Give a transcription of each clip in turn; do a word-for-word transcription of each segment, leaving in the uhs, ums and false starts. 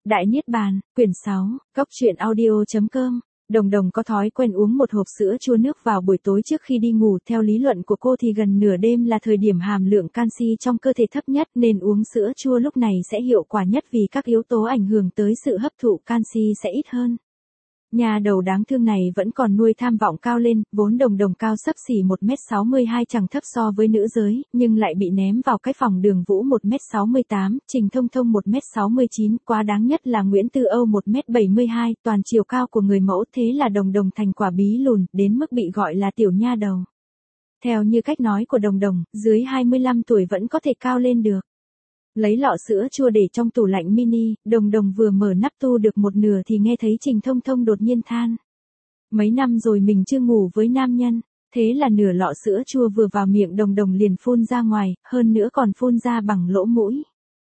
Đại Niết Bàn, quyển sáu, Cốc truyện audio.com. Đồng Đồng có thói quen uống một hộp sữa chua nước vào buổi tối trước khi đi ngủ. Theo lý luận của cô thì gần nửa đêm là thời điểm hàm lượng canxi trong cơ thể thấp nhất, nên uống sữa chua lúc này sẽ hiệu quả nhất vì các yếu tố ảnh hưởng tới sự hấp thụ canxi sẽ ít hơn. Nhà đầu đáng thương này vẫn còn nuôi tham vọng cao lên, vốn Đồng Đồng cao xấp xỉ một mét sáu mươi hai chẳng thấp so với nữ giới, nhưng lại bị ném vào cái phòng Đường Vũ một mét sáu mươi tám, Trình Thông Thông một mét sáu mươi chín, quá đáng nhất là Nguyễn Tư Âu một mét bảy mươi hai, toàn chiều cao của người mẫu, thế là Đồng Đồng thành quả bí lùn, đến mức bị gọi là tiểu nha đầu. Theo như cách nói của Đồng Đồng, dưới hai mươi lăm tuổi vẫn có thể cao lên được. Lấy lọ sữa chua để trong tủ lạnh mini, Đồng Đồng vừa mở nắp tu được một nửa thì nghe thấy Trình Thông Thông đột nhiên than. Mấy năm rồi mình chưa ngủ với nam nhân, thế là nửa lọ sữa chua vừa vào miệng Đồng Đồng liền phun ra ngoài, hơn nữa còn phun ra bằng lỗ mũi.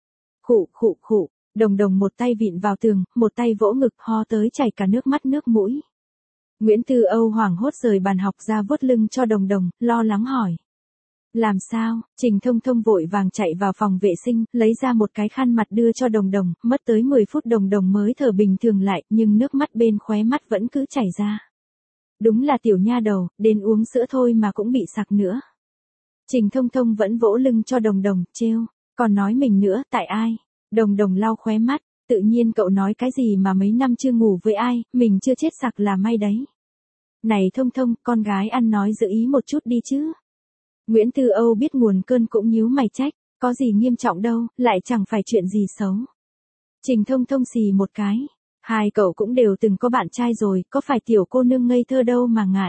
Khụ khụ khụ, Đồng Đồng một tay vịn vào tường, một tay vỗ ngực ho tới chảy cả nước mắt nước mũi. Nguyễn Tư Âu hoảng hốt rời bàn học ra vuốt lưng cho Đồng Đồng, lo lắng hỏi. Làm sao? Trình Thông Thông vội vàng chạy vào phòng vệ sinh, lấy ra một cái khăn mặt đưa cho Đồng Đồng, mất tới mười phút Đồng Đồng mới thở bình thường lại, nhưng nước mắt bên khóe mắt vẫn cứ chảy ra. Đúng là tiểu nha đầu, đến uống sữa thôi mà cũng bị sặc nữa. Trình Thông Thông vẫn vỗ lưng cho Đồng Đồng, trêu, còn nói mình nữa, tại ai? Đồng Đồng lau khóe mắt, tự nhiên cậu nói cái gì mà mấy năm chưa ngủ với ai, mình chưa chết sặc là may đấy. Này Thông Thông, con gái ăn nói giữ ý một chút đi chứ. Nguyễn Tư Âu biết nguồn cơn cũng nhíu mày trách, có gì nghiêm trọng đâu, lại chẳng phải chuyện gì xấu. Trình Thông Thông xì một cái, hai cậu cũng đều từng có bạn trai rồi, có phải tiểu cô nương ngây thơ đâu mà ngại.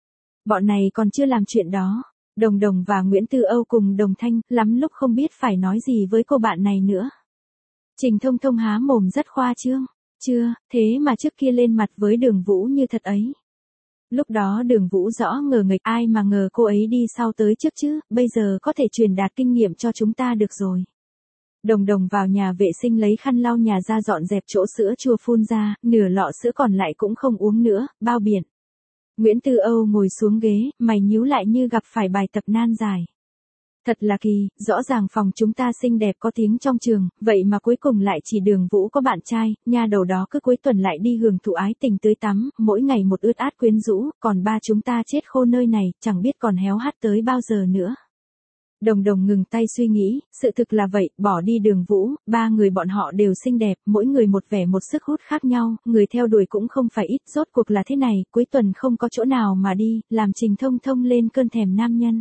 Bọn này còn chưa làm chuyện đó. Đồng Đồng và Nguyễn Tư Âu cùng Đồng Thanh, lắm lúc không biết phải nói gì với cô bạn này nữa. Trình Thông Thông há mồm rất khoa trương, chưa, thế mà trước kia lên mặt với Đường Vũ như thật ấy. Lúc đó Đường Vũ rõ ngờ nghịch, ai mà ngờ cô ấy đi sau tới trước chứ, bây giờ có thể truyền đạt kinh nghiệm cho chúng ta được rồi. Đồng Đồng vào nhà vệ sinh lấy khăn lau nhà ra dọn dẹp chỗ sữa chua phun ra, nửa lọ sữa còn lại cũng không uống nữa, bao biển. Nguyễn Tư Âu ngồi xuống ghế, mày nhíu lại như gặp phải bài tập nan giải. Thật là kỳ, rõ ràng phòng chúng ta xinh đẹp có tiếng trong trường, vậy mà cuối cùng lại chỉ Đường Vũ có bạn trai, nha đầu đó cứ cuối tuần lại đi hưởng thụ ái tình tưới tắm, mỗi ngày một ướt át quyến rũ, còn ba chúng ta chết khô nơi này, chẳng biết còn héo hắt tới bao giờ nữa. Đồng Đồng ngừng tay suy nghĩ, sự thực là vậy, bỏ đi Đường Vũ, ba người bọn họ đều xinh đẹp, mỗi người một vẻ một sức hút khác nhau, người theo đuổi cũng không phải ít, rốt cuộc là thế này, cuối tuần không có chỗ nào mà đi, làm Trình Thông Thông lên cơn thèm nam nhân.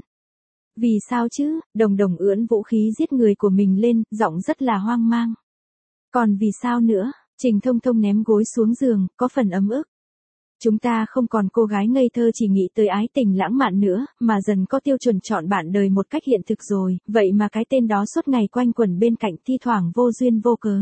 Vì sao chứ? Đồng Đồng ưỡn vũ khí giết người của mình lên, giọng rất là hoang mang. Còn vì sao nữa? Trình Thông Thông ném gối xuống giường, có phần ấm ức. Chúng ta không còn cô gái ngây thơ chỉ nghĩ tới ái tình lãng mạn nữa, mà dần có tiêu chuẩn chọn bạn đời một cách hiện thực rồi, vậy mà cái tên đó suốt ngày quanh quẩn bên cạnh thi thoảng vô duyên vô cớ.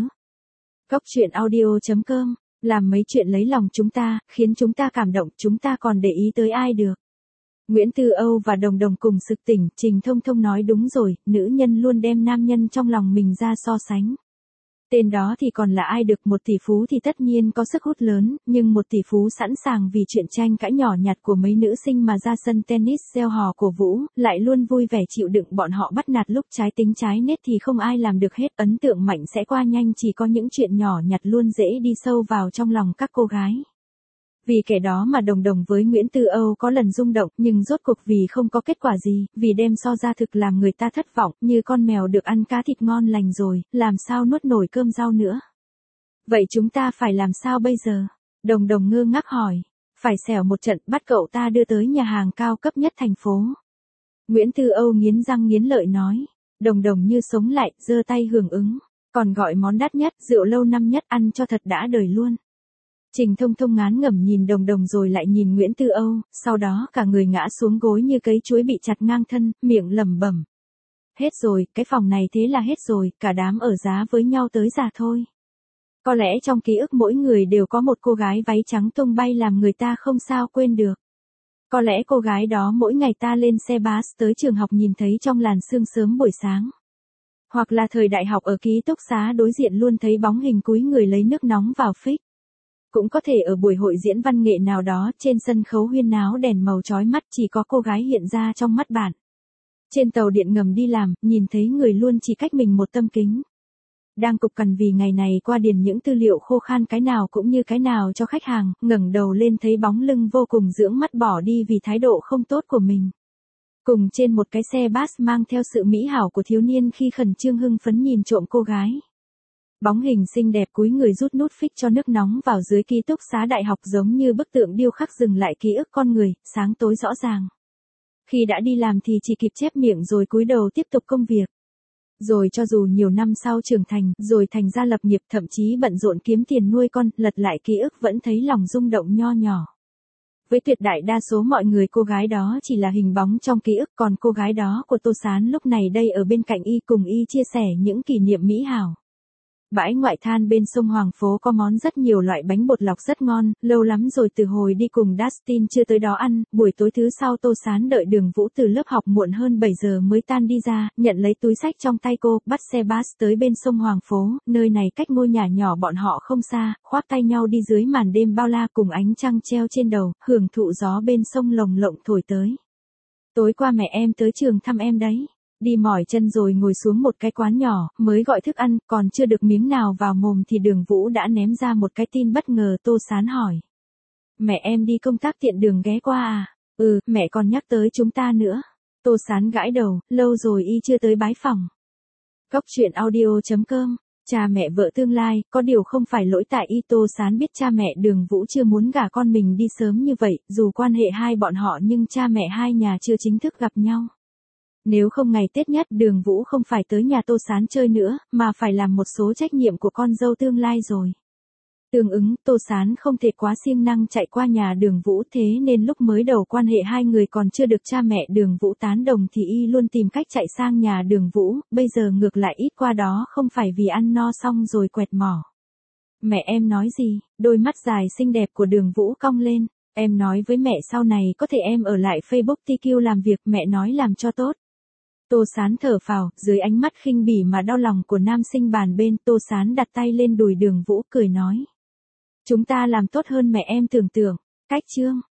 Cốc truyện audio.com, làm mấy chuyện lấy lòng chúng ta, khiến chúng ta cảm động, chúng ta còn để ý tới ai được. Nguyễn Tư Âu và Đồng Đồng cùng sực tỉnh, Trình Thông Thông nói đúng rồi, nữ nhân luôn đem nam nhân trong lòng mình ra so sánh. Tên đó thì còn là ai được, một tỷ phú thì tất nhiên có sức hút lớn, nhưng một tỷ phú sẵn sàng vì chuyện tranh cãi nhỏ nhặt của mấy nữ sinh mà ra sân tennis gieo hò của Vũ, lại luôn vui vẻ chịu đựng bọn họ bắt nạt lúc trái tính trái nết thì không ai làm được hết, ấn tượng mạnh sẽ qua nhanh, chỉ có những chuyện nhỏ nhặt luôn dễ đi sâu vào trong lòng các cô gái. Vì kẻ đó mà Đồng Đồng với Nguyễn Tư Âu có lần rung động, nhưng rốt cuộc vì không có kết quả gì, vì đem so ra thực làm người ta thất vọng, như con mèo được ăn cá thịt ngon lành rồi, làm sao nuốt nổi cơm rau nữa. Vậy chúng ta phải làm sao bây giờ? Đồng Đồng ngơ ngác hỏi. Phải xẻo một trận, bắt cậu ta đưa tới nhà hàng cao cấp nhất thành phố. Nguyễn Tư Âu nghiến răng nghiến lợi nói. Đồng Đồng như sống lại, giơ tay hưởng ứng. Còn gọi món đắt nhất, rượu lâu năm nhất, ăn cho thật đã đời luôn. Trình Thông Thông ngán ngẩm nhìn Đồng Đồng rồi lại nhìn Nguyễn Tư Âu, sau đó cả người ngã xuống gối như cấy chuối bị chặt ngang thân, miệng lẩm bẩm. Hết rồi, cái phòng này thế là hết rồi, cả đám ở giá với nhau tới già thôi. Có lẽ trong ký ức mỗi người đều có một cô gái váy trắng tung bay làm người ta không sao quên được. Có lẽ cô gái đó mỗi ngày ta lên xe bus tới trường học nhìn thấy trong làn sương sớm buổi sáng. Hoặc là thời đại học ở ký túc xá đối diện luôn thấy bóng hình cúi người lấy nước nóng vào phích. Cũng có thể ở buổi hội diễn văn nghệ nào đó, trên sân khấu huyên náo đèn màu chói mắt chỉ có cô gái hiện ra trong mắt bạn. Trên tàu điện ngầm đi làm, nhìn thấy người luôn chỉ cách mình một tấm kính. Đang cục cằn vì ngày này qua điền những tư liệu khô khan cái nào cũng như cái nào cho khách hàng, ngẩng đầu lên thấy bóng lưng vô cùng dưỡng mắt bỏ đi vì thái độ không tốt của mình. Cùng trên một cái xe bus mang theo sự mỹ hảo của thiếu niên khi khẩn trương hưng phấn nhìn trộm cô gái. Bóng hình xinh đẹp cúi người rút nút phích cho nước nóng vào dưới ký túc xá đại học giống như bức tượng điêu khắc dừng lại ký ức con người, sáng tối rõ ràng. Khi đã đi làm thì chỉ kịp chép miệng rồi cúi đầu tiếp tục công việc. Rồi cho dù nhiều năm sau trưởng thành, rồi thành ra lập nghiệp thậm chí bận rộn kiếm tiền nuôi con, lật lại ký ức vẫn thấy lòng rung động nho nhỏ. Với tuyệt đại đa số mọi người cô gái đó chỉ là hình bóng trong ký ức, còn cô gái đó của Tô Sán lúc này đây ở bên cạnh y cùng y chia sẻ những kỷ niệm mỹ hảo. Bãi ngoại than bên sông Hoàng Phố có món rất nhiều loại bánh bột lọc rất ngon, lâu lắm rồi từ hồi đi cùng Dustin chưa tới đó ăn, buổi tối thứ sau Tô Sán đợi Đường Vũ từ lớp học muộn hơn bảy giờ mới tan đi ra, nhận lấy túi xách trong tay cô, bắt xe bus tới bên sông Hoàng Phố, nơi này cách ngôi nhà nhỏ bọn họ không xa, khoác tay nhau đi dưới màn đêm bao la cùng ánh trăng treo trên đầu, hưởng thụ gió bên sông lồng lộng thổi tới. Tối qua mẹ em tới trường thăm em đấy. Đi mỏi chân rồi ngồi xuống một cái quán nhỏ, mới gọi thức ăn, còn chưa được miếng nào vào mồm thì Đường Vũ đã ném ra một cái tin bất ngờ. Tô Sán hỏi. Mẹ em đi công tác tiện đường ghé qua à? Ừ, mẹ còn nhắc tới chúng ta nữa. Tô Sán gãi đầu, lâu rồi y chưa tới bái phòng. Góc truyện audio chấm com, cha mẹ vợ tương lai, có điều không phải lỗi tại y. Tô Sán biết cha mẹ Đường Vũ chưa muốn gả con mình đi sớm như vậy, dù quan hệ hai bọn họ nhưng cha mẹ hai nhà chưa chính thức gặp nhau. Nếu không ngày Tết nhất Đường Vũ không phải tới nhà Tô Sán chơi nữa, mà phải làm một số trách nhiệm của con dâu tương lai rồi. Tương ứng, Tô Sán không thể quá siêng năng chạy qua nhà Đường Vũ, thế nên lúc mới đầu quan hệ hai người còn chưa được cha mẹ Đường Vũ tán đồng thì y luôn tìm cách chạy sang nhà Đường Vũ, bây giờ ngược lại ít qua đó không phải vì ăn no xong rồi quẹt mỏ. Mẹ em nói gì? Đôi mắt dài xinh đẹp của Đường Vũ cong lên. Em nói với mẹ sau này có thể em ở lại Facebook tê quy làm việc, mẹ nói làm cho tốt. Tô Sán thở phào, dưới ánh mắt khinh bỉ mà đau lòng của nam sinh bàn bên, Tô Sán đặt tay lên đùi Đường Vũ cười nói. Chúng ta làm tốt hơn mẹ em tưởng tượng. Cách chương.